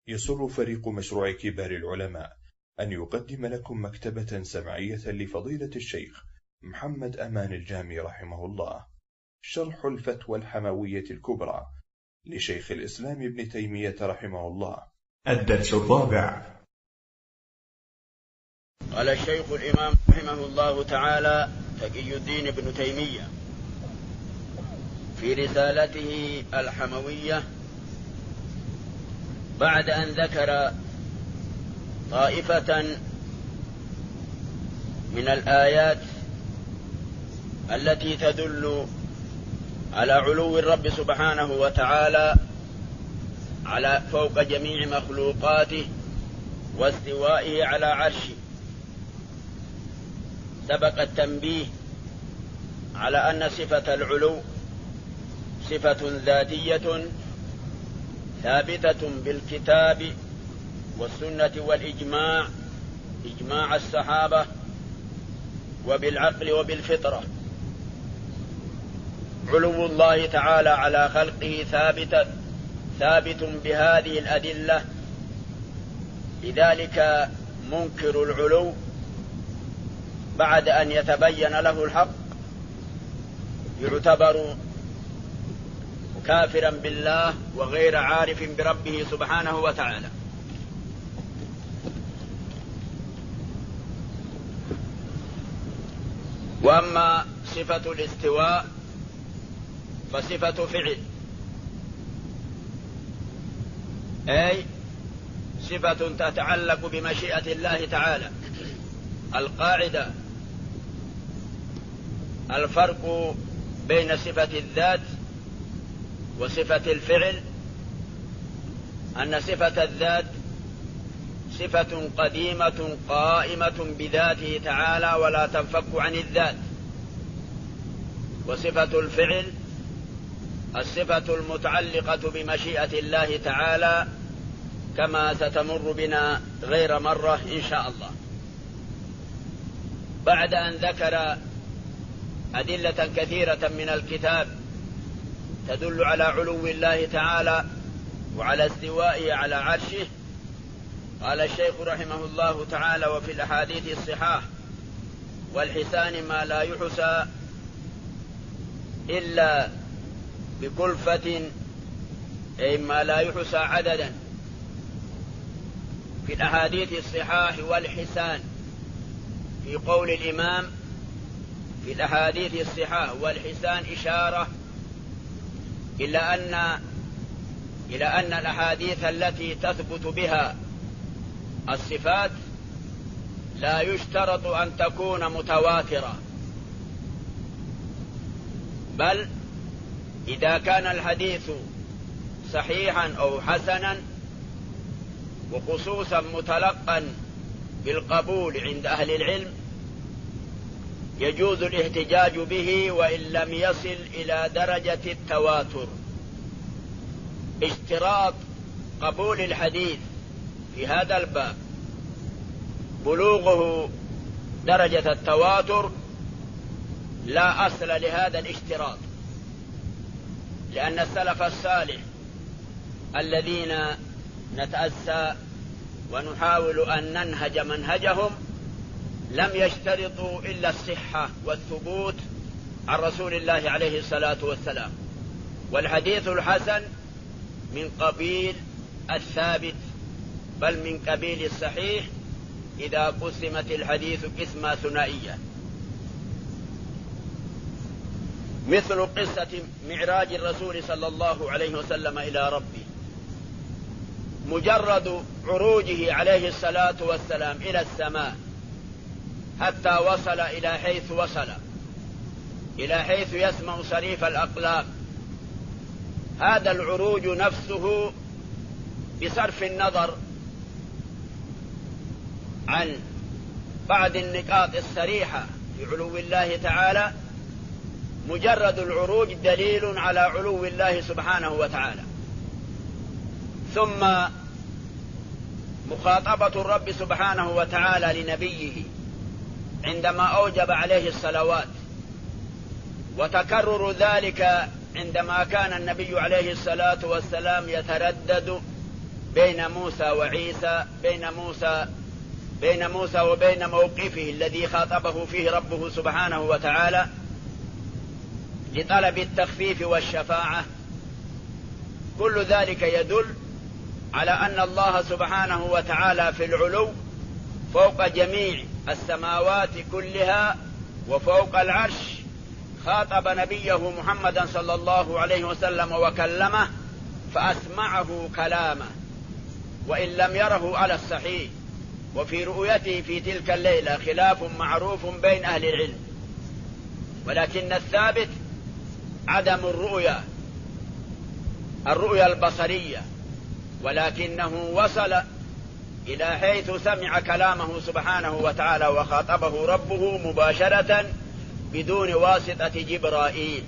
يسر فريق مشروع كبار العلماء أن يقدم لكم مكتبة سمعية لفضيلة الشيخ محمد أمان الجامي رحمه الله، شرح الفتوى الحموية الكبرى لشيخ الإسلام ابن تيمية رحمه الله. الدرس الرابع. قال الشيخ الإمام رحمه الله تعالى تقي الدين ابن تيمية في رسالته الحموية بعد أن ذكر طائفة من الآيات التي تدل على علو الرب سبحانه وتعالى على فوق جميع مخلوقاته واستوائه على عرشه، سبق التنبيه على أن صفة العلو صفة ذاتية ثابتة بالكتاب والسنة والإجماع، إجماع الصحابة، وبالعقل وبالفطرة. علو الله تعالى على خلقه ثابت بهذه الأدلة، لذلك منكر العلو بعد أن يتبين له الحق يعتبر كافرا بالله وغير عارف بربه سبحانه وتعالى. وأما صفة الاستواء فصفة فعل، أي صفة تتعلق بمشيئة الله تعالى. القاعدة الفرق بين صفة الذات وصفة الفعل أن صفة الذات صفة قديمة قائمة بذاته تعالى ولا تنفك عن الذات، وصفة الفعل الصفة المتعلقة بمشيئة الله تعالى كما ستمر بنا غير مرة إن شاء الله. بعد أن ذكر أدلة كثيرة من الكتاب تدل على علو الله تعالى وعلى استوائه على عرشه، قال الشيخ رحمه الله تعالى: وفي الأحاديث الصحاح والحسان ما لا يحصى إلا بكلفة، أي ما لا يحصى عددا. في الأحاديث الصحاح والحسان، في قول الإمام في الأحاديث الصحاح والحسان إشارة إلى أن الأحاديث التي تثبت بها الصفات لا يشترط أن تكون متواترة، بل إذا كان الحديث صحيحا أو حسنا وخصوصا متلقا بالقبول عند أهل العلم يجوز الاحتجاج به وإن لم يصل إلى درجة التواتر. اشتراط قبول الحديث في هذا الباب بلوغه درجة التواتر لا أصل لهذا الاشتراط، لأن السلف الصالح الذين نتأسى ونحاول أن ننهج منهجهم لم يشترطوا إلا الصحة والثبوت عن رسول الله عليه الصلاة والسلام. والحديث الحسن من قبيل الثابت، بل من قبيل الصحيح إذا قسمت الحديث قسمة ثنائية، مثل قصة معراج الرسول صلى الله عليه وسلم إلى ربه. مجرد عروجه عليه الصلاة والسلام إلى السماء حتى وصل إلى حيث وصل، إلى حيث يسمع صريف الأقلام، هذا العروج نفسه بصرف النظر عن بعض النقاط الصريحة في علو الله تعالى، مجرد العروج دليل على علو الله سبحانه وتعالى. ثم مخاطبة الرب سبحانه وتعالى لنبيه عندما أوجب عليه الصلوات، وتكرر ذلك عندما كان النبي عليه الصلاة والسلام يتردد بين موسى وعيسى، بين موسى وبين موقفه الذي خاطبه فيه ربه سبحانه وتعالى لطلب التخفيف والشفاعة، كل ذلك يدل على أن الله سبحانه وتعالى في العلو فوق جميع السماوات كلها وفوق العرش. خاطب نبيه محمدا صلى الله عليه وسلم وكلمه فأسمعه كلامه وإن لم يره على الصحيح. وفي رؤيته في تلك الليلة خلاف معروف بين أهل العلم، ولكن الثابت عدم الرؤيا البصرية، ولكنه وصل إلى حيث سمع كلامه سبحانه وتعالى وخاطبه ربه مباشرة بدون واسطة جبرائيل.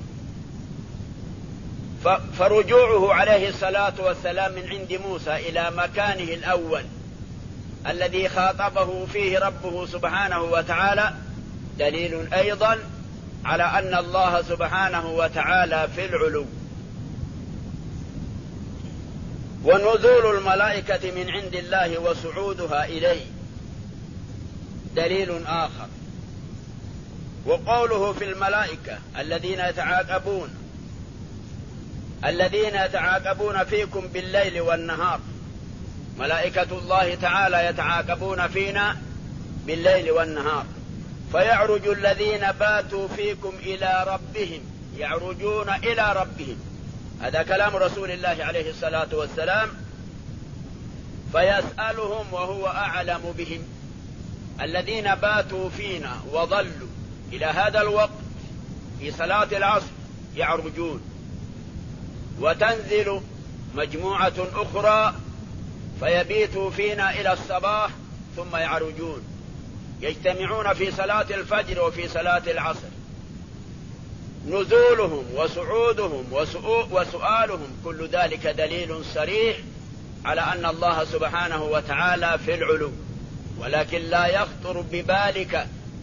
فرجوعه عليه الصلاة والسلام من عند موسى إلى مكانه الأول الذي خاطبه فيه ربه سبحانه وتعالى دليل أيضا على أن الله سبحانه وتعالى في العلو. ونزول الملائكة من عند الله وصعودها إليه دليل آخر. وقوله في الملائكة الذين يتعاقبون فيكم بالليل والنهار، ملائكة الله تعالى يتعاقبون فينا بالليل والنهار، فيعرج الذين باتوا فيكم إلى ربهم، يعرجون إلى ربهم، هذا كلام رسول الله عليه الصلاة والسلام، فيسألهم وهو أعلم بهم. الذين باتوا فينا وظلوا إلى هذا الوقت في صلاة العصر يعرجون، وتنزل مجموعة أخرى فيبيتوا فينا إلى الصباح ثم يعرجون، يجتمعون في صلاة الفجر وفي صلاة العصر. نزولهم وصعودهم وسؤالهم كل ذلك دليل صريح على أن الله سبحانه وتعالى في العلو. ولكن لا يخطر ببالك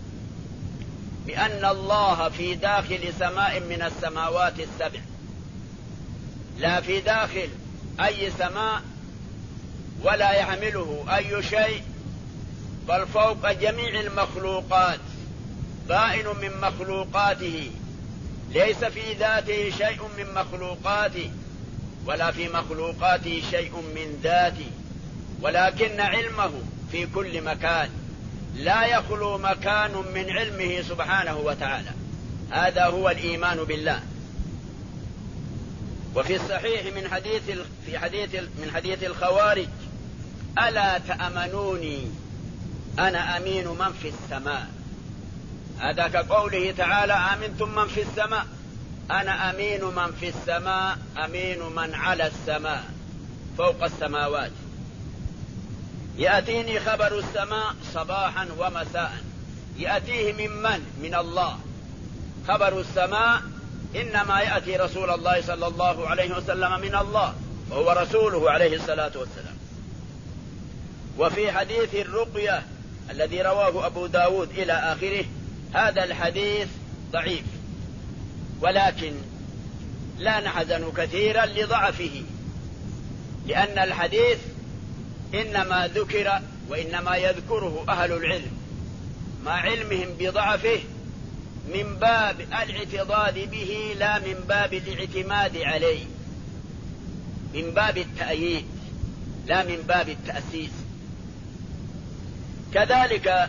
بأن الله في داخل سماء من السماوات السبع، لا في داخل أي سماء ولا يحمله أي شيء، بل فوق جميع المخلوقات، بائن من مخلوقاته، ليس في ذاته شيء من مخلوقاته ولا في مخلوقاته شيء من ذاته، ولكن علمه في كل مكان، لا يخلو مكان من علمه سبحانه وتعالى. هذا هو الإيمان بالله. وفي الصحيح من حديث الخوارج: ألا تأمنوني أنا أمين من في السماء. هذا كقوله تعالى: آمنتم من في السماء، أنا أمين من في السماء، أمين من على السماء فوق السماوات. يأتيني خبر السماء صباحا ومساء، يأتيه من الله. خبر السماء إنما يأتي رسول الله صلى الله عليه وسلم من الله، وهو رسوله عليه الصلاة والسلام. وفي حديث الرقية الذي رواه أبو داود إلى آخره، هذا الحديث ضعيف، ولكن لا نحزن كثيرا لضعفه، لأن الحديث إنما ذكر وإنما يذكره أهل العلم مع علمهم بضعفه من باب الاعتضاد به، لا من باب الاعتماد عليه، من باب التأييد لا من باب التأسيس. كذلك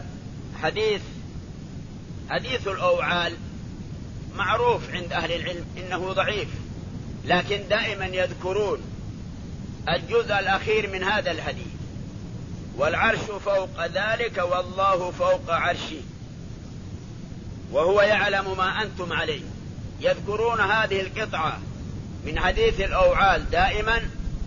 حديث الأوعال معروف عند أهل العلم إنه ضعيف، لكن دائما يذكرون الجزء الأخير من هذا الحديث: والعرش فوق ذلك والله فوق عرشه وهو يعلم ما أنتم عليه. يذكرون هذه القطعة من حديث الأوعال دائما،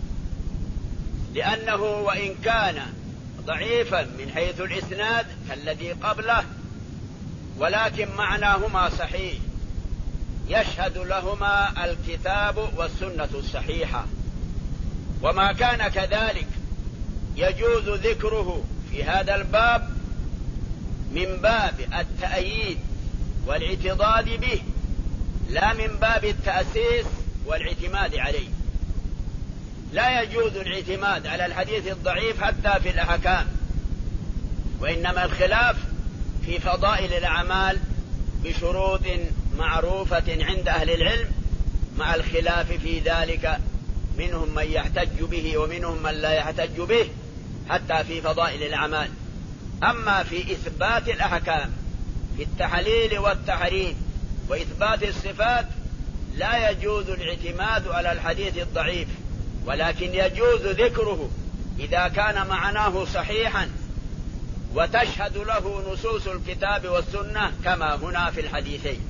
لأنه وإن كان ضعيفا من حيث الإسناد كالذي قبله، ولكن معناهما صحيح، يشهد لهما الكتاب والسنة الصحيحة. وما كان كذلك يجوز ذكره في هذا الباب من باب التأييد والاعتضاد به، لا من باب التأسيس والاعتماد عليه. لا يجوز الاعتماد على الحديث الضعيف حتى في الأحكام، وإنما الخلاف في فضائل الأعمال بشروط معروفة عند أهل العلم، مع الخلاف في ذلك، منهم من يحتج به ومنهم من لا يحتج به حتى في فضائل الأعمال. أما في إثبات الأحكام في التحليل والتحريم وإثبات الصفات لا يجوز الاعتماد على الحديث الضعيف، ولكن يجوز ذكره إذا كان معناه صحيحا وتشهد له نصوص الكتاب والسنة كما هنا في الحديثين.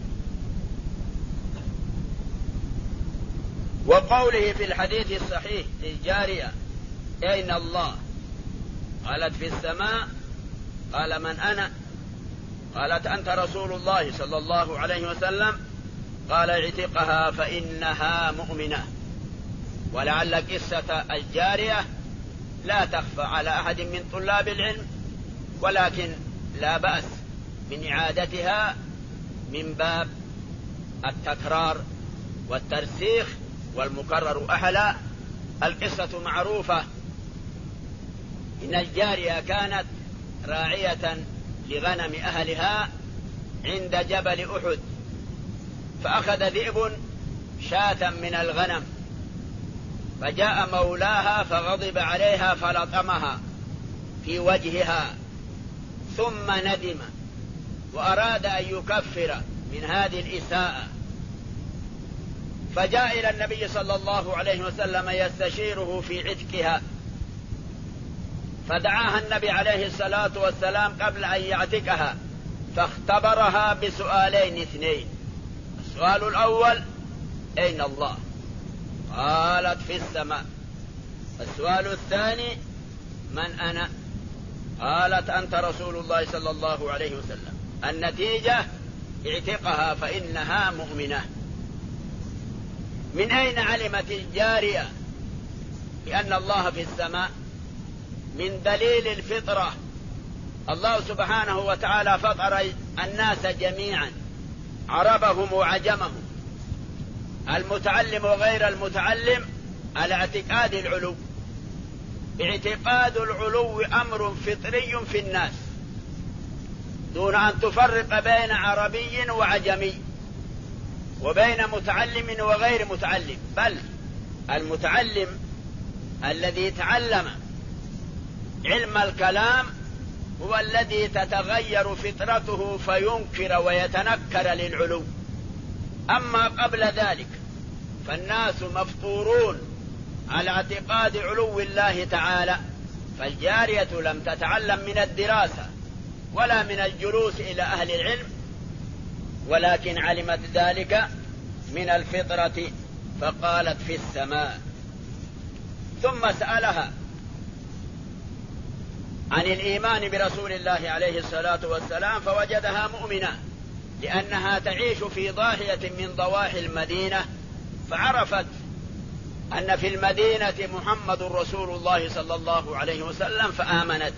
وقوله في الحديث الصحيح للجارية أين الله؟ قالت في السماء. قال من أنا؟ قالت أنت رسول الله صلى الله عليه وسلم. قال اعتقها فإنها مؤمنة. ولعل قصة الجارية لا تخفى على أحد من طلاب العلم، ولكن لا بأس من إعادتها من باب التكرار والترسيخ، والمكرر أحلى. القصة معروفة، إن الجارية كانت راعية لغنم أهلها عند جبل أحد، فأخذ ذئب شاة من الغنم، فجاء مولاها فغضب عليها فلطمها في وجهها، ثم ندم وأراد أن يكفر من هذه الإساءة، فجاء إلى النبي صلى الله عليه وسلم يستشيره في عتقها، فدعاها النبي عليه الصلاة والسلام قبل أن يعتقها، فاختبرها بسؤالين اثنين. السؤال الأول أين الله؟ قالت في السماء. السؤال الثاني من أنا؟ قالت أنت رسول الله صلى الله عليه وسلم. النتيجة اعتقها فإنها مؤمنة. من أين علمت الجارية بأن الله في السماء؟ من دليل الفطرة. الله سبحانه وتعالى فطر الناس جميعا، عربهم وعجمهم، المتعلم وغير المتعلم، على اعتقاد العلو. اعتقاد العلو أمر فطري في الناس، دون أن تفرق بين عربي وعجمي وبين متعلم وغير متعلم، بل المتعلم الذي تعلم علم الكلام هو الذي تتغير فطرته فينكر ويتنكر للعلو. أما قبل ذلك فالناس مفطورون على اعتقاد علو الله تعالى. فالجارية لم تتعلم من الدراسة ولا من الجلوس إلى أهل العلم، ولكن علمت ذلك من الفطرة، فقالت في السماء. ثم سألها عن الإيمان برسول الله عليه الصلاة والسلام، فوجدها مؤمنة، لأنها تعيش في ضاحية من ضواحي المدينة، فعرفت أن في المدينة محمد رسول الله صلى الله عليه وسلم، فآمنت.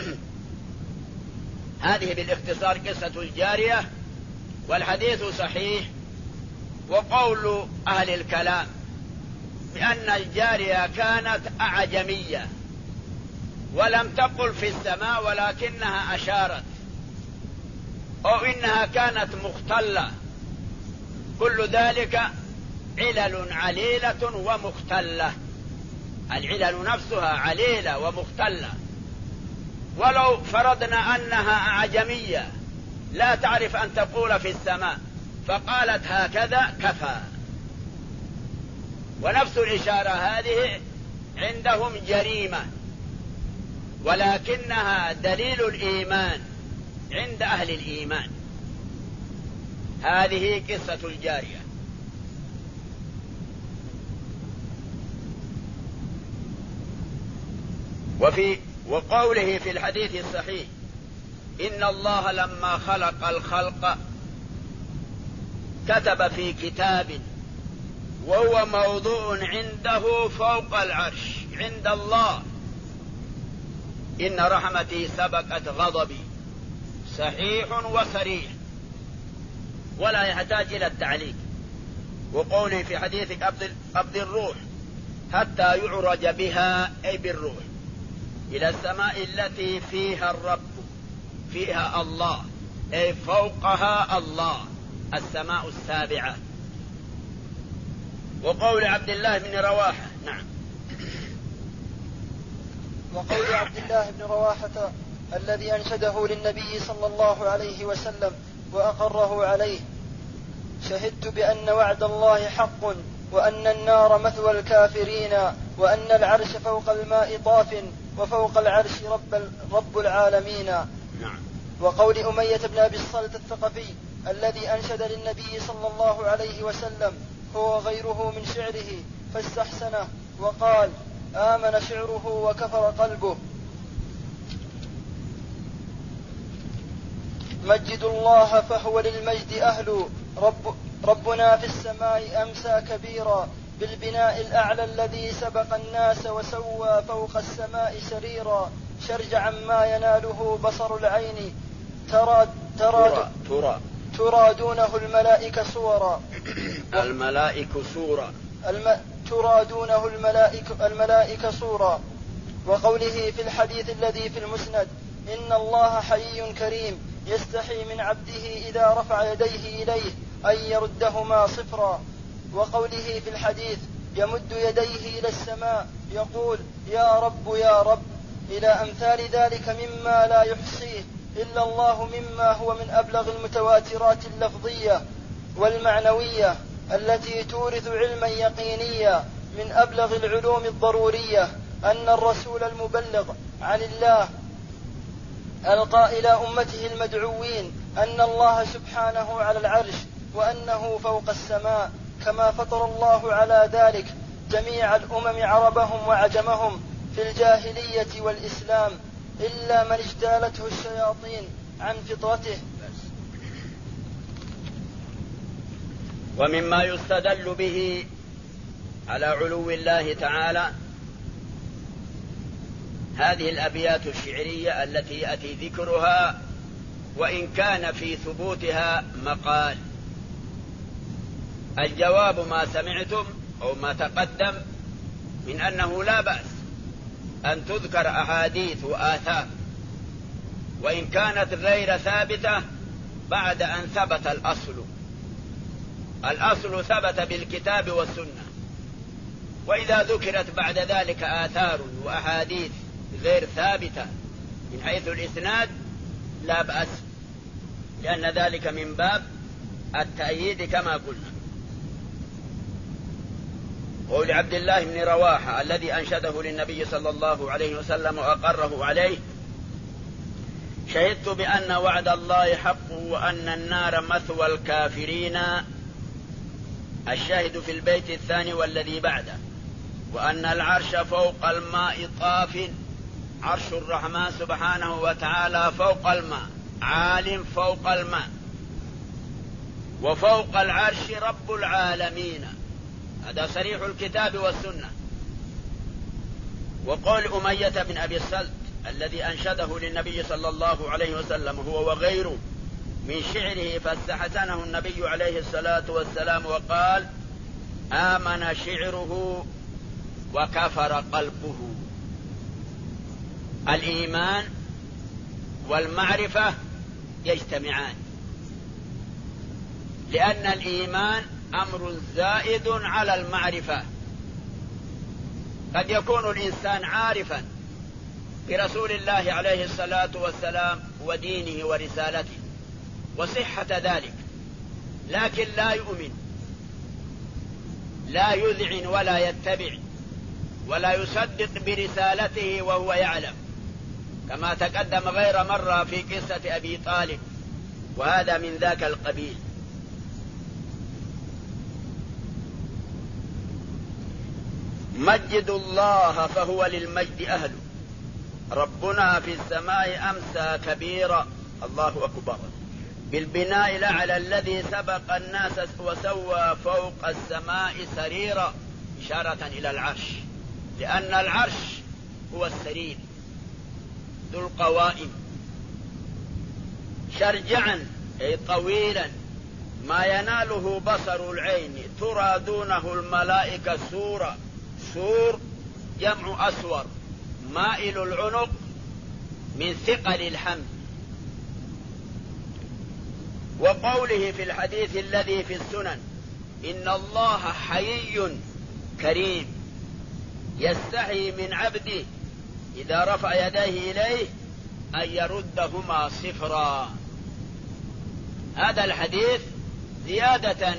هذه بالاختصار قصة الجارية، والحديث صحيح. وقول أهل الكلام بأن الجارية كانت أعجمية ولم تقل في السماء، ولكنها أشارت، أو إنها كانت مختلة، كل ذلك علل عليلة ومختلة. العلل نفسها عليلة ومختلة. ولو فرضنا أنها أعجمية لا تعرف أن تقول في السماء فقالت هكذا كفى. ونفس الإشارة هذه عندهم جريمة، ولكنها دليل الإيمان عند أهل الإيمان. هذه قصة الجارية. وقوله في الحديث الصحيح إن الله لما خلق الخلق كتب في كتاب وهو موضوع عنده فوق العرش عند الله إن رحمتي سبقت غضبي، صحيح وصريح ولا يحتاج إلى التعليق. وقوله في حديث قبض الروح حتى يعرج بها أي بالروح إلى السماء التي فيها الرب، فيها الله، أي فوقها الله، السماء السابعة. وقول عبد الله بن رواحة. نعم. وقول عبد الله بن رواحة الذي أنشده للنبي صلى الله عليه وسلم وأقره عليه: شهدت بأن وعد الله حق، وأن النار مثوى الكافرين، وأن العرش فوق الماء طاف، وفوق العرش رب العالمين. نعم. وقول أمية بن أبي الصلت الثقفي الذي أنشد للنبي صلى الله عليه وسلم هو غيره من شعره فاستحسنه وقال: آمن شعره وكفر قلبه. مجد الله فهو للمجد أهل، ربنا في السماء أمسى كبيرا، بالبناء الأعلى الذي سبق الناس وسوى فوق السماء سريرا، شرجعا ما يناله بصر العين، ترى دونه الملائكة صورا. ترى دونه الملائكة صورا. وقوله في الحديث الذي في المسند: إن الله حيي كريم يستحي من عبده إذا رفع يديه إليه أن يردهما صفرا. وقوله في الحديث: يمد يديه إلى السماء يقول: يا رب يا رب، إلى أمثال ذلك مما لا يحصيه إلا الله، مما هو من أبلغ المتواترات اللفظية والمعنوية التي تورث علما يقينيا، من أبلغ العلوم الضرورية أن الرسول المبلغ عن الله ألقى إلى أمته المدعوين أن الله سبحانه على العرش، وأنه فوق السماء، كما فطر الله على ذلك جميع الأمم عربهم وعجمهم في الجاهلية والإسلام، إلا من اجتالته الشياطين عن فطرته. ومما يستدل به على علو الله تعالى هذه الأبيات الشعرية التي يأتي ذكرها، وإن كان في ثبوتها مقال. الجواب ما سمعتم أو ما تقدم من أنه لا بأس أن تذكر أحاديث وآثار، وإن كانت غير ثابتة بعد أن ثبت الأصل. الأصل ثبت بالكتاب والسنة، وإذا ذكرت بعد ذلك آثار وأحاديث غير ثابتة من حيث الإسناد لا بأس، لأن ذلك من باب التأييد كما قلنا. قول عبد الله بن رواحة الذي أنشده للنبي صلى الله عليه وسلم وأقره عليه: شهدت بأن وعد الله حق، وأن النار مثوى الكافرين. الشاهد في البيت الثاني والذي بعده: وأن العرش فوق الماء طاف. عرش الرحمن سبحانه وتعالى فوق الماء، عالم فوق الماء، وفوق العرش رب العالمين. هذا صريح الكتاب والسنة. وقول أمية بن أبي الصلت الذي أنشده للنبي صلى الله عليه وسلم هو وغيره من شعره فاستحسنه النبي عليه الصلاة والسلام وقال: آمن شعره وكفر قلبه. الإيمان والمعرفة يجتمعان، لأن الإيمان أمر زائد على المعرفة. قد يكون الإنسان عارفا برسول الله عليه الصلاة والسلام ودينه ورسالته وصحة ذلك، لكن لا يؤمن، لا يذعن ولا يتبع ولا يصدق برسالته وهو يعلم، كما تقدم غير مرة في قصة أبي طالب، وهذا من ذاك القبيل. مجد الله فهو للمجد أهل، ربنا في السماء أمسى كبيرا. الله أكبر. بالبناء الأعلى الذي سبق الناس وسوى فوق السماء سريرا، إشارة إلى العرش، لأن العرش هو السرير ذو القوائم. شرجعا أي طويلا ما يناله بصر العين، ترى دونه الملائكة سور جمع أسور مائل العنق من ثقل الحمل. وقوله في الحديث الذي في السنن إن الله حيي كريم يستحي من عبده إذا رفع يديه إليه أن يردهما صفرا. هذا الحديث زيادة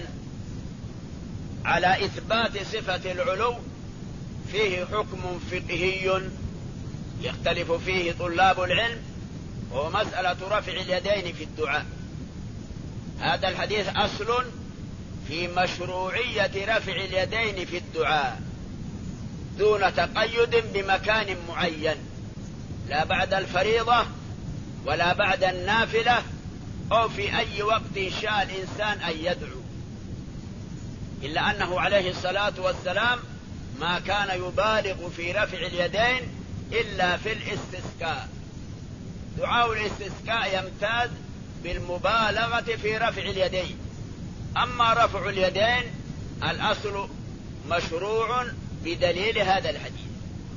على إثبات صفة العلو فيه حكم فقهي يختلف فيه طلاب العلم، وهو مسألة رفع اليدين في الدعاء. هذا الحديث أصل في مشروعية رفع اليدين في الدعاء دون تقيد بمكان معين، لا بعد الفريضة ولا بعد النافلة أو في أي وقت شاء الإنسان أن يدعو، إلا أنه عليه الصلاة والسلام ما كان يبالغ في رفع اليدين إلا في الاستسقاء. دعاء الاستسقاء يمتاز بالمبالغة في رفع اليدين، أما رفع اليدين الأصل مشروع بدليل هذا الحديث.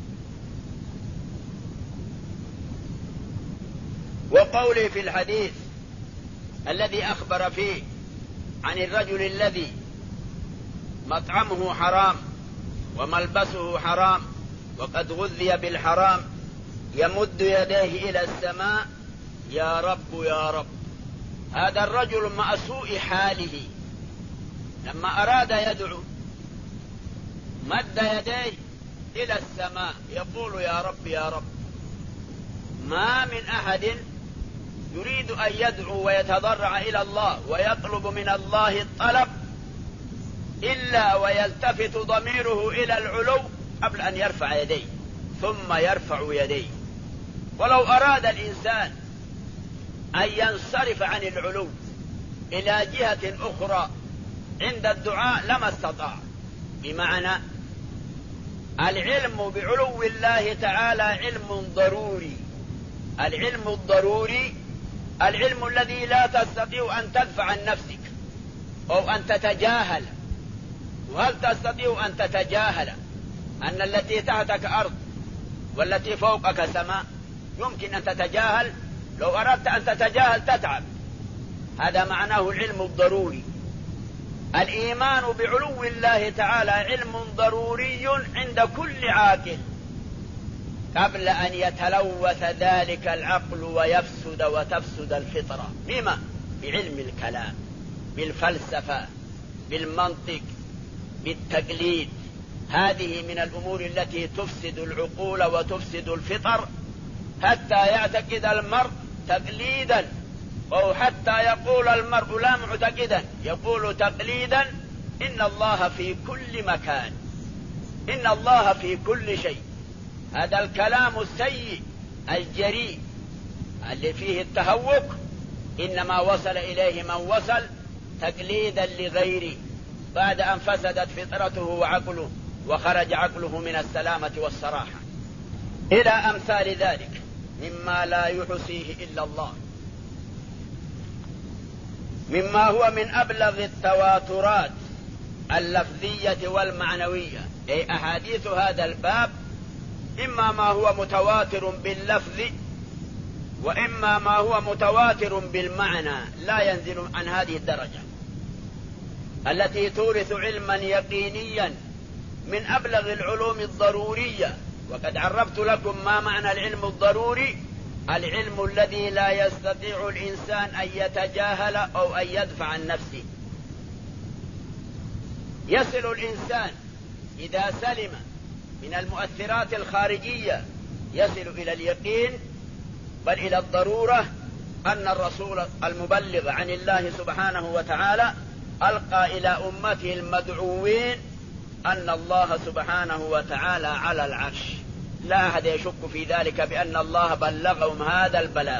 وقوله في الحديث الذي أخبر فيه عن الرجل الذي مطعمه حرام وملبسه حرام وقد غذي بالحرام يمد يديه إلى السماء يا رب يا رب. هذا الرجل مع سوء حاله لما أراد يدعو مد يديه إلى السماء يقول يا رب يا رب. ما من أحد يريد أن يدعو ويتضرع إلى الله ويطلب من الله الطلب إلا ويلتفت ضميره إلى العلو قبل أن يرفع يديه ثم يرفع يديه. ولو أراد الإنسان أن ينصرف عن العلو إلى جهة أخرى عند الدعاء لما استطاع. بمعنى العلم بعلو الله تعالى علم ضروري. العلم الضروري العلم الذي لا تستطيع أن تدفع عن نفسك أو أن تتجاهل. وهل تستطيع أن تتجاهل أن التي تحتك أرض والتي فوقك سماء؟ يمكن أن تتجاهل؟ لو أردت أن تتجاهل تتعب. هذا معناه العلم الضروري. الإيمان بعلو الله تعالى علم ضروري عند كل عاقل قبل أن يتلوث ذلك العقل ويفسد وتفسد الفطرة. بما؟ بعلم الكلام، بالفلسفة، بالمنطق، بالتقليد. هذه من الأمور التي تفسد العقول وتفسد الفطر حتى يعتقد المرء تقليدا، أو حتى يقول المرء لا معتقدا يقول تقليدا إن الله في كل مكان، إن الله في كل شيء. هذا الكلام السيء الجريء اللي فيه التهوك إنما وصل إليه من وصل تقليدا لغيره بعد أن فسدت فطرته وعقله وخرج عقله من السلامة والصراحة. إلى أمثال ذلك مما لا يحصيه إلا الله، مما هو من أبلغ التواترات اللفظية والمعنوية. أي أحاديث هذا الباب إما ما هو متواتر باللفظ وإما ما هو متواتر بالمعنى لا ينزل عن هذه الدرجة التي تورث علما يقينيا من أبلغ العلوم الضرورية. وقد عرفت لكم ما معنى العلم الضروري: العلم الذي لا يستطيع الإنسان أن يتجاهل أو أن يدفع عن نفسه. يصل الإنسان إذا سلم من المؤثرات الخارجية يصل إلى اليقين بل إلى الضرورة أن الرسول المبلغ عن الله سبحانه وتعالى ألقى إلى أمته المدعوين أن الله سبحانه وتعالى على العرش، لا أحد يشك في ذلك بأن الله بلغهم هذا البلاغ،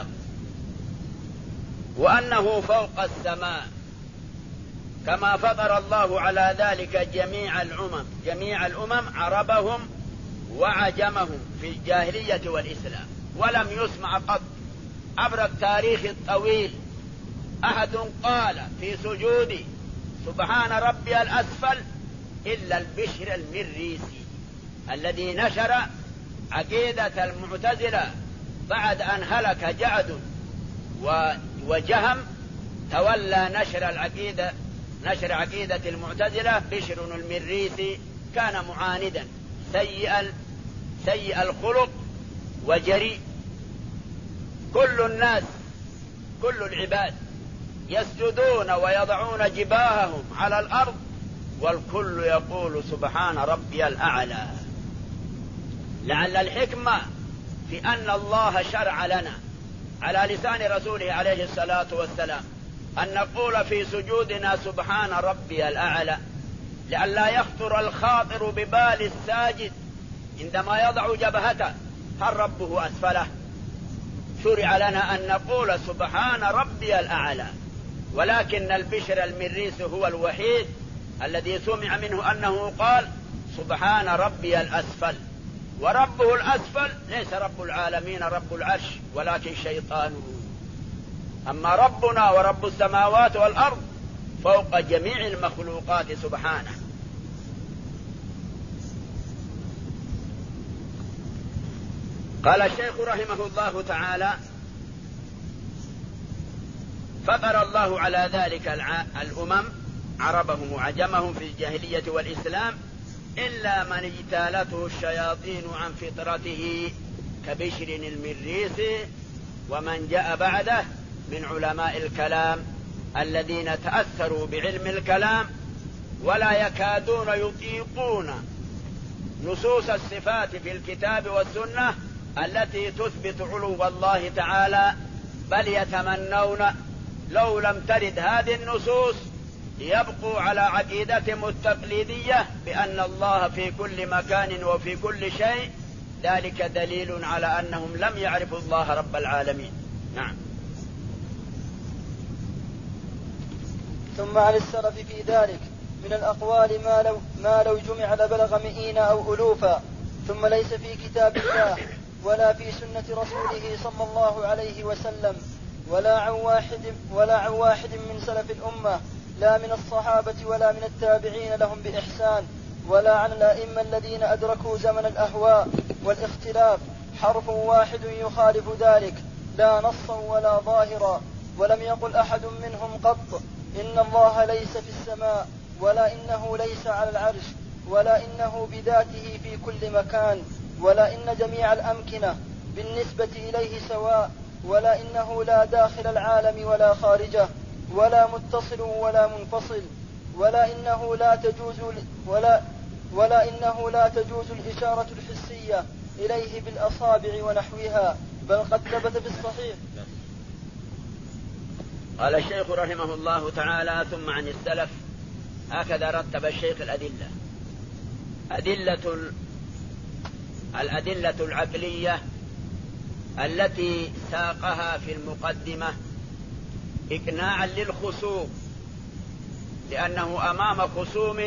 وأنه فوق السماء كما فطر الله على ذلك جميع الأمم عربهم وعجمهم في الجاهلية والإسلام. ولم يسمع قط عبر التاريخ الطويل أحد قال في سجوده سبحان ربي الأسفل إلا البشر المريسي. الذي نشر عقيدة المعتزلة بعد أن هلك جعد وجهم، تولى نشر عقيدة المعتزلة بشر المريسي. كان معاندا سيء الخلق وجريء. كل العباد يسجدون ويضعون جباههم على الأرض والكل يقول سبحان ربي الأعلى. لعل الحكمة في أن الله شرع لنا على لسان رسوله عليه الصلاة والسلام أن نقول في سجودنا سبحان ربي الأعلى، لئلا يخطر الخاطر ببال الساجد عندما يضع جبهته هل ربه أسفله. شرع لنا أن نقول سبحان ربي الأعلى. ولكن البشر المريسي هو الوحيد الذي سمع منه أنه قال سبحان ربي الأسفل، وربه الأسفل ليس رب العالمين رب العرش ولكن شيطانه. أما ربنا ورب السماوات والأرض فوق جميع المخلوقات سبحانه. قال الشيخ رحمه الله تعالى: فطر الله على ذلك الأمم عربهم وعجمهم في الجاهلية والإسلام إلا من اجتالته الشياطين عن فطرته كبشر المريسي ومن جاء بعده من علماء الكلام الذين تأثروا بعلم الكلام ولا يكادون يطيقون نصوص الصفات في الكتاب والسنة التي تثبت علو الله تعالى، بل يتمنون لو لم ترد هذه النصوص ليبقوا على عقيدتهم التقليدية بأن الله في كل مكان وفي كل شيء. ذلك دليل على أنهم لم يعرفوا الله رب العالمين. نعم. ثم عن السلف في ذلك من الأقوال ما لو جمع لبلغ مئين أو ألوفا، ثم ليس في كتاب الله ولا في سنة رسوله صلى الله عليه وسلم ولا عن واحد من سلف الأمة، لا من الصحابة ولا من التابعين لهم بإحسان، ولا عن الأئمة الذين أدركوا زمن الأهواء والاختلاف، حرف واحد يخالف ذلك لا نصا ولا ظاهرا. ولم يقل أحد منهم قط إن الله ليس في السماء، ولا إنه ليس على العرش، ولا إنه بذاته في كل مكان، ولا إن جميع الأمكنة بالنسبة إليه سواء، ولا إنه لا داخل العالم ولا خارجه، ولا متصل ولا منفصل، ولا إنه لا تجوز الإشارة الحسية إليه بالأصابع ونحوها، بل قد ثبت في الصحيح. قال الشيخ رحمه الله تعالى: ثم عن السلف. هكذا رتب الشيخ الأدلة العقلية التي ساقها في المقدمة إقناعا للخصوم، لأنه أمام خصوم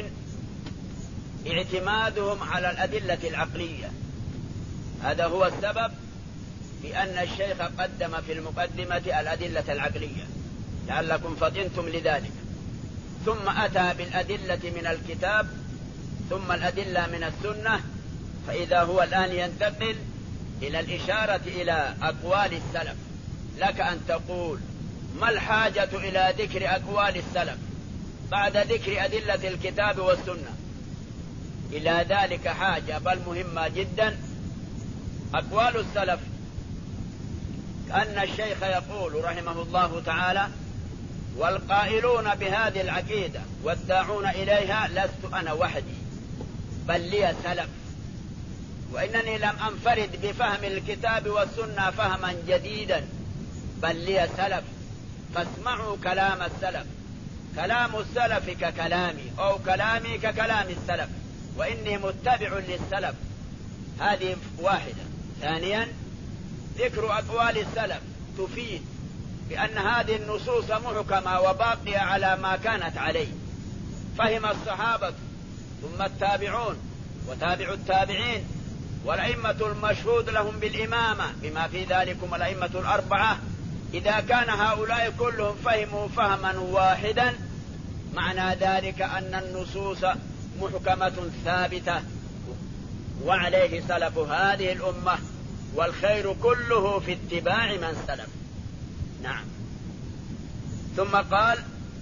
اعتمادهم على الأدلة العقلية. هذا هو السبب في أن الشيخ قدم في المقدمة الأدلة العقلية لعلكم فطنتم لذلك، ثم أتى بالأدلة من الكتاب ثم الأدلة من السنة. فإذا هو الآن ينتقل إلى الإشارة إلى أقوال السلف. لك أن تقول: ما الحاجة إلى ذكر أقوال السلف بعد ذكر أدلة الكتاب والسنة؟ إلى ذلك حاجة، بل مهمة جدا. أقوال السلف كأن الشيخ يقول رحمه الله تعالى: والقائلون بهذه العقيدة والداعون إليها لست أنا وحدي، بل لي سلف، وإنني لم أنفرد بفهم الكتاب والسنة فهما جديدا، بل لي سلف، فاسمعوا كلام السلف. كلام السلف ككلامي أو كلامي ككلام السلف، وإني متبع للسلف. هذه واحدة. ثانيا، ذكر أقوال السلف تفيد بأن هذه النصوص محكمة وباقية على ما كانت عليه. فهم الصحابة ثم التابعون وتابع التابعين والأئمة المشهود لهم بالإمامة بما في ذلكم الأئمة الأربعة. إذا كان هؤلاء كلهم فهموا فهما واحدا، معنى ذلك أن النصوص محكمة ثابتة وعليه سلف هذه الأمة، والخير كله في اتباع من سلف. نعم. ثم قال: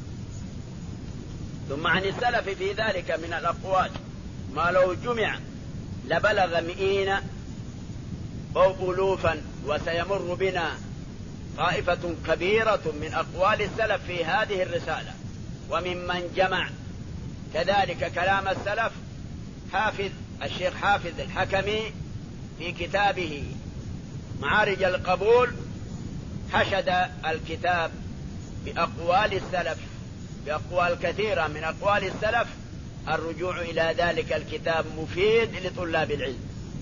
ثم عن السلف في ذلك من الأقوال ما لو جمع لبلغ 100 أو ألوفا، وسيمر بنا طائفة كبيرة من أقوال السلف في هذه الرسالة. وممن جمع كذلك كلام السلف الشيخ حافظ الحكمي في كتابه معارج القبول، حشد الكتاب بأقوال السلف، بأقوال كثيرة من أقوال السلف. الرجوع إلى ذلك الكتاب مفيد لطلاب العلم.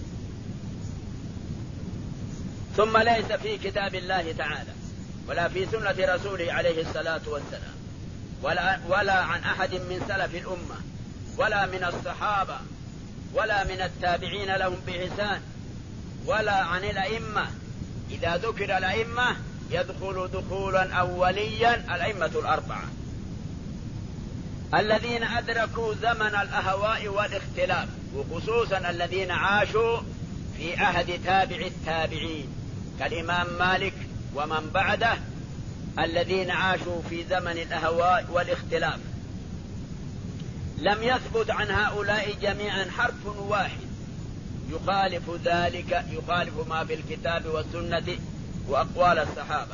ثم ليس في كتاب الله تعالى ولا في سنة رسوله عليه الصلاة والسلام ولا عن أحد من سلف الأمة ولا من الصحابة ولا من التابعين لهم بإحسان ولا عن الأئمة. إذا ذكر الأئمة يدخل دخولا أوليا الأئمة الأربعة الذين أدركوا زمن الأهواء والاختلاف، وخصوصا الذين عاشوا في عهد تابع التابعين كالإمام مالك ومن بعده، الذين عاشوا في زمن الأهواء والاختلاف. لم يثبت عن هؤلاء جميعا حرف واحد يخالف ذلك، يخالف ما في الكتاب والسنة وأقوال الصحابة،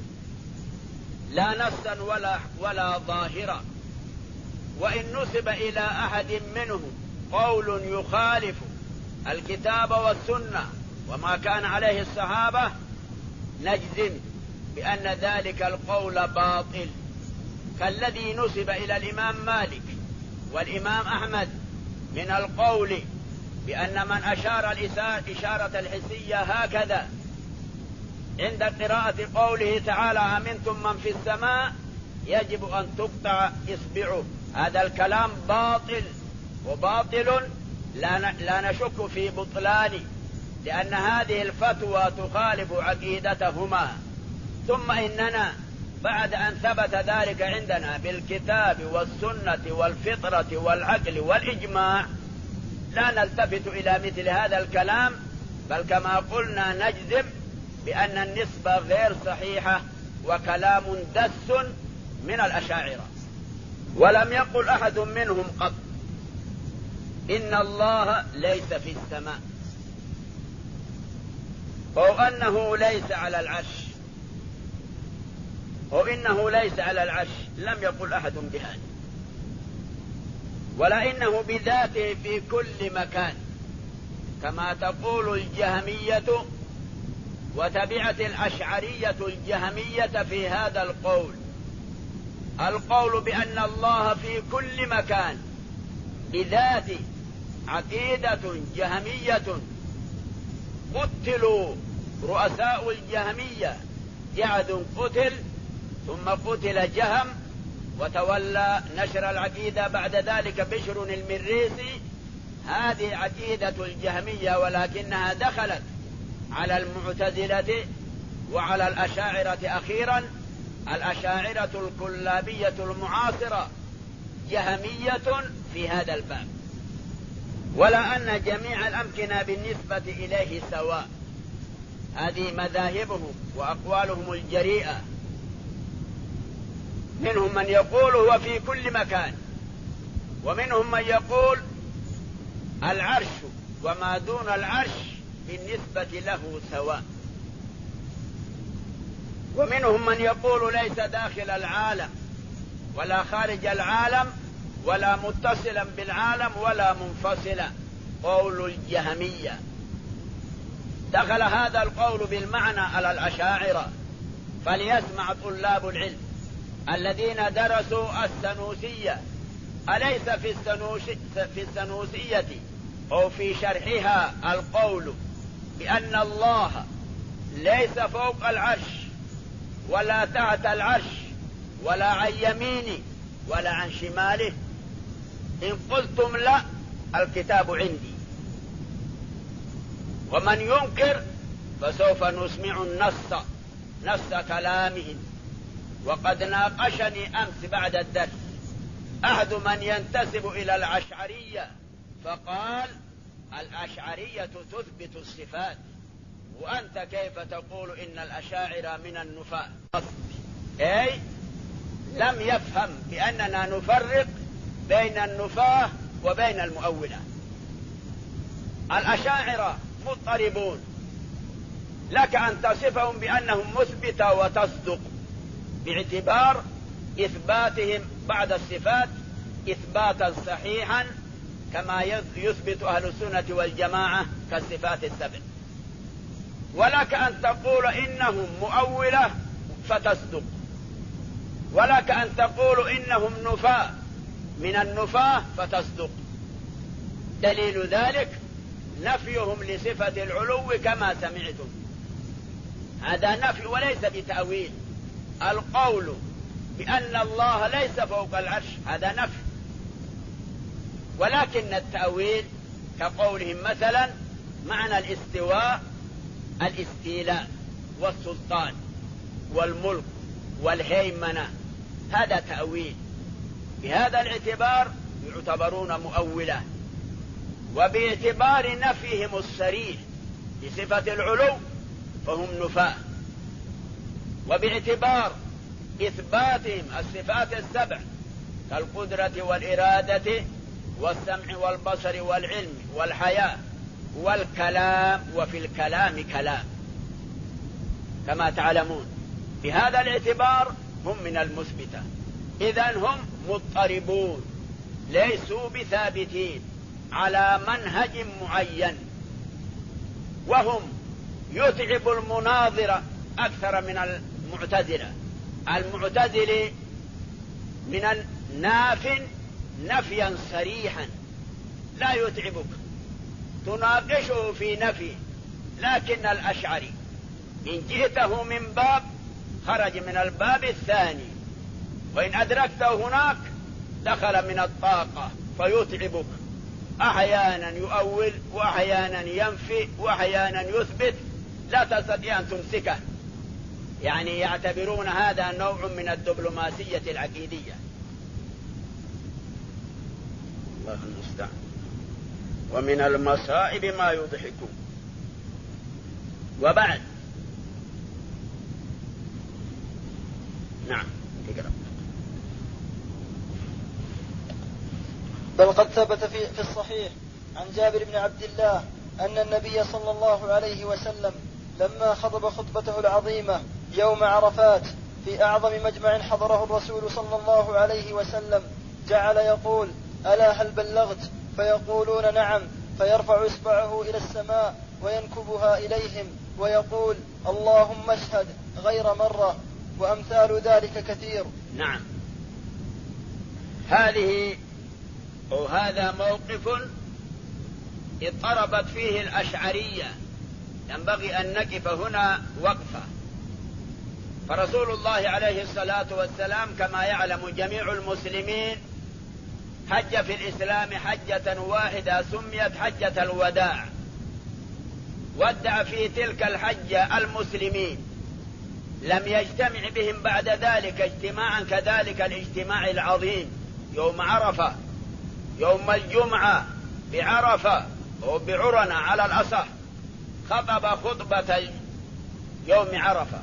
لا نصا ولا ظاهرا. وإن نسب إلى أحد منهم قول يخالف الكتاب والسنة وما كان عليه الصحابة نجزم بأن ذلك القول باطل، كالذي نسب إلى الإمام مالك والإمام أحمد من القول بأن من أشار الإشارة الحسية هكذا عند قراءة قوله تعالى أمنتم من في السماء يجب أن تقطع إصبعه. هذا الكلام باطل، وباطل لا نشك في بطلانه، لأن هذه الفتوى تخالف عقيدتهما. ثم إننا بعد أن ثبت ذلك عندنا بالكتاب والسنة والفطرة والعقل والإجماع لا نلتفت إلى مثل هذا الكلام، بل كما قلنا نجزم بأن النسبة غير صحيحة وكلام دس من الأشاعرة. ولم يقل أحد منهم قط إن الله ليس في السماء أو أنه ليس على العرش أو إنه ليس على العرش، لم يقل أحد بهذا. ولا إنه بذاته في كل مكان كما تقول الجهمية وتبعت الأشعرية الجهمية في هذا القول بأن الله في كل مكان بذاته عقيدة جهمية. قتلوا رؤساء الجهمية، جعد قتل ثم قتل جهم، وتولى نشر العقيدة بعد ذلك بشر المريسي. هذه عقيدة الجهمية، ولكنها دخلت على المعتزلة وعلى الأشاعرة أخيرا. الأشاعرة الكلابية المعاصرة جهمية في هذا الباب، ولا أن جميع الأمكنة بالنسبة إليه سواء. هذه مذاهبهم وأقوالهم الجريئة. منهم من يقول هو في كل مكان، ومنهم من يقول العرش وما دون العرش بالنسبة له سواء، ومنهم من يقول ليس داخل العالم ولا خارج العالم ولا متصلا بالعالم ولا منفصلا، قول الجهمية. دخل هذا القول بالمعنى على الأشاعرة، فليسمع طلاب العلم الذين درسوا السنوسية. أليس في السنوسية أو في شرحها القول بأن الله ليس فوق العرش ولا تحت العرش ولا عن يمينه ولا عن شماله؟ إن قلتم لا، الكتاب عندي، ومن ينكر فسوف نسمع نص كلامهم. وقد ناقشني أمس بعد الدرس أحد من ينتسب إلى الأشعرية، فقال الأشعرية تثبت الصفات، وأنت كيف تقول إن الأشاعرة من النفاة؟ أي لم يفهم بأننا نفرق بين النفاة وبين المؤولة. الأشاعرة مضطربون، لك أن تصفهم بأنهم مثبتة وتصدق باعتبار إثباتهم بعد الصفات إثباتا صحيحا كما يثبت أهل السنة والجماعة كالصفات السبع، ولك أن تقول إنهم مؤولة فتصدق، ولك أن تقول إنهم نفاة من النفاة فتصدق. دليل ذلك نفيهم لصفة العلو كما سمعتم، هذا نفي وليس بتأويل. القول بأن الله ليس فوق العرش هذا نفي، ولكن التأويل كقولهم مثلا معنى الاستواء الاستيلاء والسلطان والملك والهيمنة، هذا تأويل. بهذا الاعتبار يعتبرون مؤولة، وباعتبار نفيهم الصريح لصفة العلو فهم نفاة، وباعتبار إثباتهم الصفات السبع كالقدرة والإرادة والسمع والبصر والعلم والحياة والكلام، وفي الكلام كلام كما تعلمون. بهذا الاعتبار هم من المثبتة، إذن هم مضطربون ليسوا بثابتين على منهج معين، وهم يتعب المناظرة أكثر من المعتزلة. المعتزل من الناف نفيا صريحا لا يتعبك، تناقشه في نفي، لكن الأشعري إن جئته من باب خرج من الباب الثاني، وإن أدركته هناك دخل من الطاقة فيتعبك، أحيانا يؤول وأحيانا ينفي وأحيانا يثبت، لا تستطيع أن تمسكه. يعني يعتبرون هذا نوع من الدبلوماسية العقيدية. الله المستعان. ومن المصائب ما يضحكون. وبعد نعم اقرأ. بل قد ثبت في الصحيح عن جابر بن عبد الله أن النبي صلى الله عليه وسلم لما خطب خطبته العظيمة يوم عرفات في أعظم مجمع حضره الرسول صلى الله عليه وسلم جعل يقول: ألا هل بلغت؟ فيقولون: نعم. فيرفع إصبعه إلى السماء وينكبها إليهم ويقول: اللهم اشهد، غير مرة، وأمثال ذلك كثير. نعم، هذا موقف اضطربت فيه الأشعرية، ينبغي أن نقف هنا وقفة. فرسول الله عليه الصلاة والسلام كما يعلم جميع المسلمين حج في الإسلام حجة واحدة سميت حجة الوداع، ودع في تلك الحجة المسلمين، لم يجتمع بهم بعد ذلك اجتماعا كذلك الاجتماع العظيم يوم عرفة، يوم الجمعة بعرفة وبعرنة على الأصح، خطب خطبة يوم عرفة،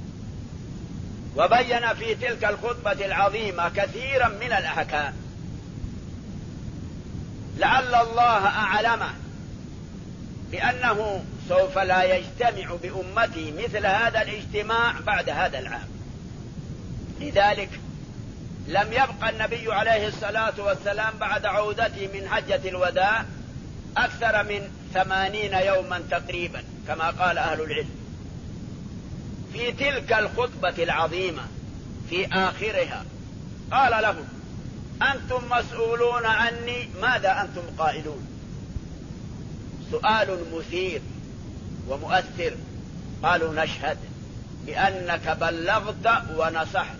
وبين في تلك الخطبة العظيمة كثيرا من الأحكام، لعل الله أعلمه بأنه سوف لا يجتمع بأمتي مثل هذا الاجتماع بعد هذا العام. لذلك لم يبقى النبي عليه الصلاة والسلام بعد عودته من حجة الوداع أكثر من 80 يوما تقريبا كما قال أهل العلم. في تلك الخطبة العظيمة في آخرها قال لهم: أنتم مسؤولون عني، ماذا أنتم قائلون؟ سؤال مثير ومؤثر. قالوا: نشهد بأنك بلغت ونصحت.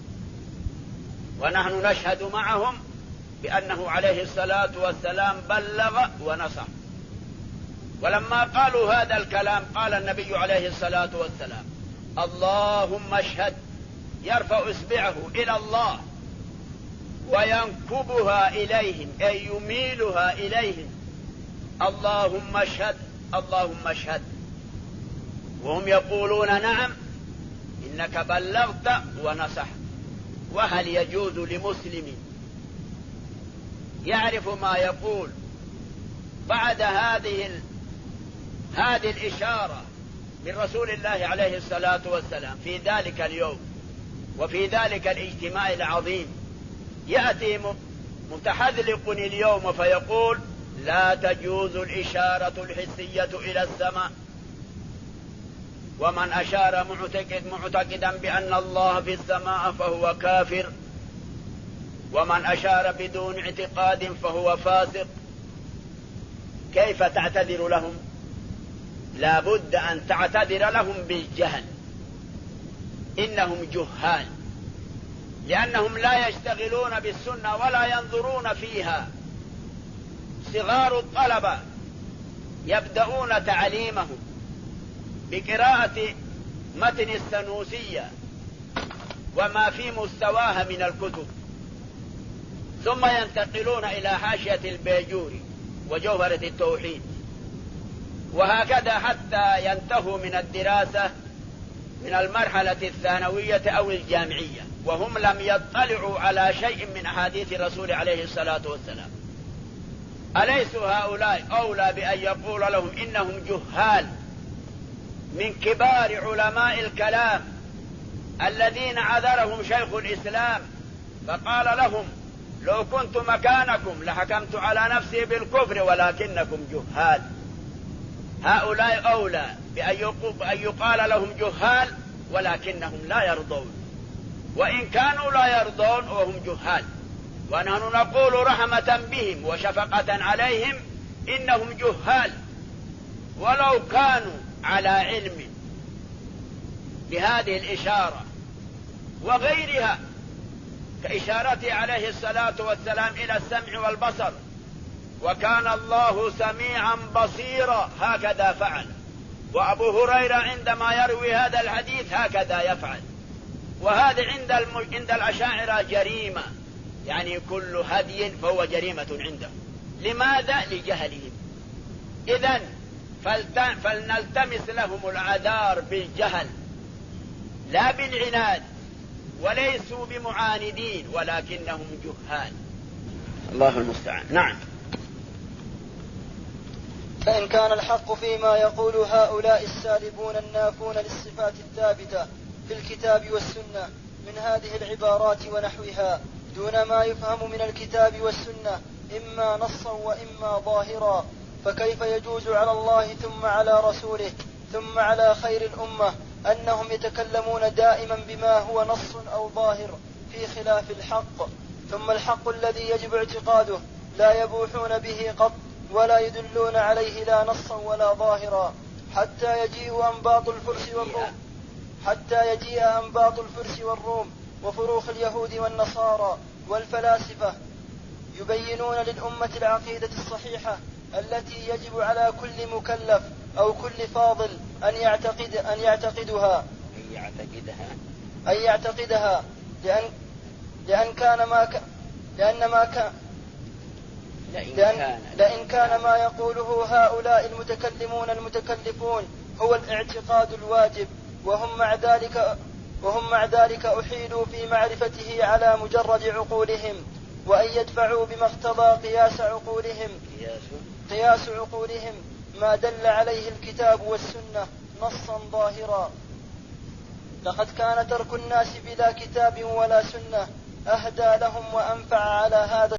ونحن نشهد معهم بأنه عليه الصلاة والسلام بلغ ونصح. ولما قالوا هذا الكلام قال النبي عليه الصلاة والسلام: اللهم اشهد، يرفع إصبعه إلى الله وينكبها إليهم أي يميلها إليهم اللهم اشهد اللهم اشهد، وهم يقولون نعم إنك بلغت ونصحت. وهل يجوز لمسلم يعرف ما يقول بعد هذه الإشارة من رسول الله عليه الصلاة والسلام في ذلك اليوم وفي ذلك الاجتماع العظيم، يأتي متحذلق اليوم فيقول لا تجوز الإشارة الحسية إلى السماء، ومن أشار معتقدا بأن الله في السماء فهو كافر، ومن أشار بدون اعتقاد فهو فاسق. كيف تعتذر لهم؟ لا بد أن تعتذر لهم بالجهل، إنهم جهال، لأنهم لا يشتغلون بالسنة ولا ينظرون فيها. صغار الطلبة يبدأون تعليمهم بقراءة متن السنوسية وما في مستواها من الكتب، ثم ينتقلون إلى حاشية البيجوري وجوهرة التوحيد، وهكذا حتى ينتهوا من الدراسة من المرحلة الثانوية أو الجامعية وهم لم يطلعوا على شيء من أحاديث الرسول عليه الصلاة والسلام. أليسوا هؤلاء أولى بأن يقول لهم إنهم جهال من كبار علماء الكلام الذين عذرهم شيخ الإسلام فقال لهم لو كنت مكانكم لحكمت على نفسي بالكفر ولكنكم جهال؟ هؤلاء أولى بأن يقال لهم جهال ولكنهم لا يرضون، وإن كانوا لا يرضون وهم جهال، ونحن نقول رحمة بهم وشفقة عليهم إنهم جهال، ولو كانوا على علم بهذه الإشارة وغيرها كإشارته عليه الصلاة والسلام إلى السمع والبصر، وكان الله سميعا بصيرا هكذا فعل. وأبو هريرة عندما يروي هذا الحديث هكذا يفعل. وهذا عند الأشاعرة جريمة، يعني كل هدي فهو جريمة عندهم. لماذا؟ لجهلهم. إذن فلنلتمس لهم العذار بالجهل لا بالعناد، وليسوا بمعاندين ولكنهم جهال. الله المستعان. نعم. فإن كان الحق فيما يقول هؤلاء السالبون النافون للصفات الثابتة في الكتاب والسنة من هذه العبارات ونحوها دون ما يفهم من الكتاب والسنة إما نصا وإما ظاهرا، فكيف يجوز على الله ثم على رسوله ثم على خير الأمة أنهم يتكلمون دائما بما هو نص أو ظاهر في خلاف الحق، ثم الحق الذي يجب اعتقاده لا يبوحون به قط ولا يدلون عليه لا نصا ولا ظاهرا، حتى يجيء أنباط الفرس والروم وفروخ اليهود والنصارى والفلاسفة يبينون للأمة العقيدة الصحيحة التي يجب على كل مكلف أو كل فاضل أن يعتقدها لأن كان ما يقوله هؤلاء المتكلمون المتكلفون هو الاعتقاد الواجب، وهم مع ذلك أحيلوا في معرفته على مجرد عقولهم، وأن يدفعوا بما اقتضى قياس عقولهم ما دل عليه الكتاب والسنة نصا ظاهرا. لقد كان ترك الناس بلا كتاب ولا سنة أهدى لهم وأنفع على هذا